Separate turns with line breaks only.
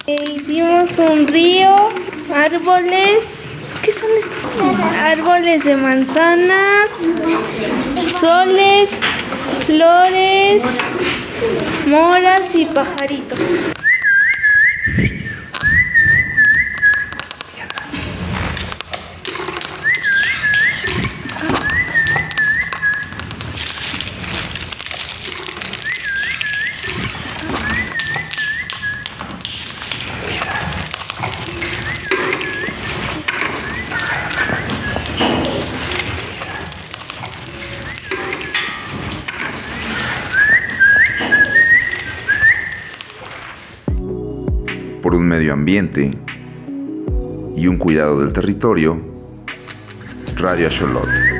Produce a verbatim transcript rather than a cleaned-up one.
E hicimos un río, árboles. ¿Qué son estos? Árboles de manzanas, soles, flores, moras y pajaritos.
Por un medio ambiente y un cuidado del territorio, Radio Axolotl.